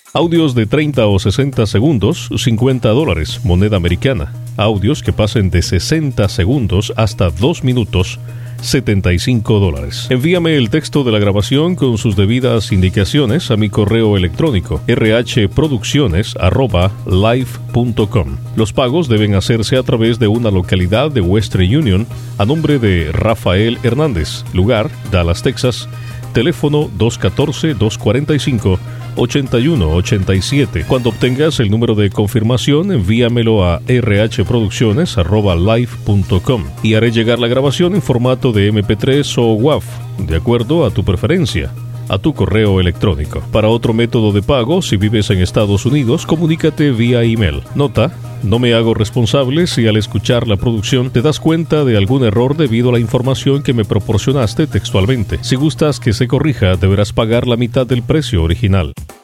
Audios de 30 o 60 segundos, $50, moneda americana. Audios que pasen de 60 segundos hasta 2 minutos, $75. Envíame el texto de la grabación con sus debidas indicaciones a mi correo electrónico rhproducciones@live.com. Los pagos deben hacerse a través de una localidad de Western Union a nombre de Rafael Hernández, lugar Dallas, Texas, teléfono 214-245-8187. Cuando obtengas el número de confirmación, envíamelo a rhproducciones@live.com y haré llegar la grabación en formato de MP3 o WAV, de acuerdo a tu preferencia, a tu correo electrónico. Para otro método de pago, si vives en Estados Unidos, comunícate vía email. Nota: no me hago responsable si al escuchar la producción te das cuenta de algún error debido a la información que me proporcionaste textualmente. Si gustas que se corrija, deberás pagar la mitad del precio original.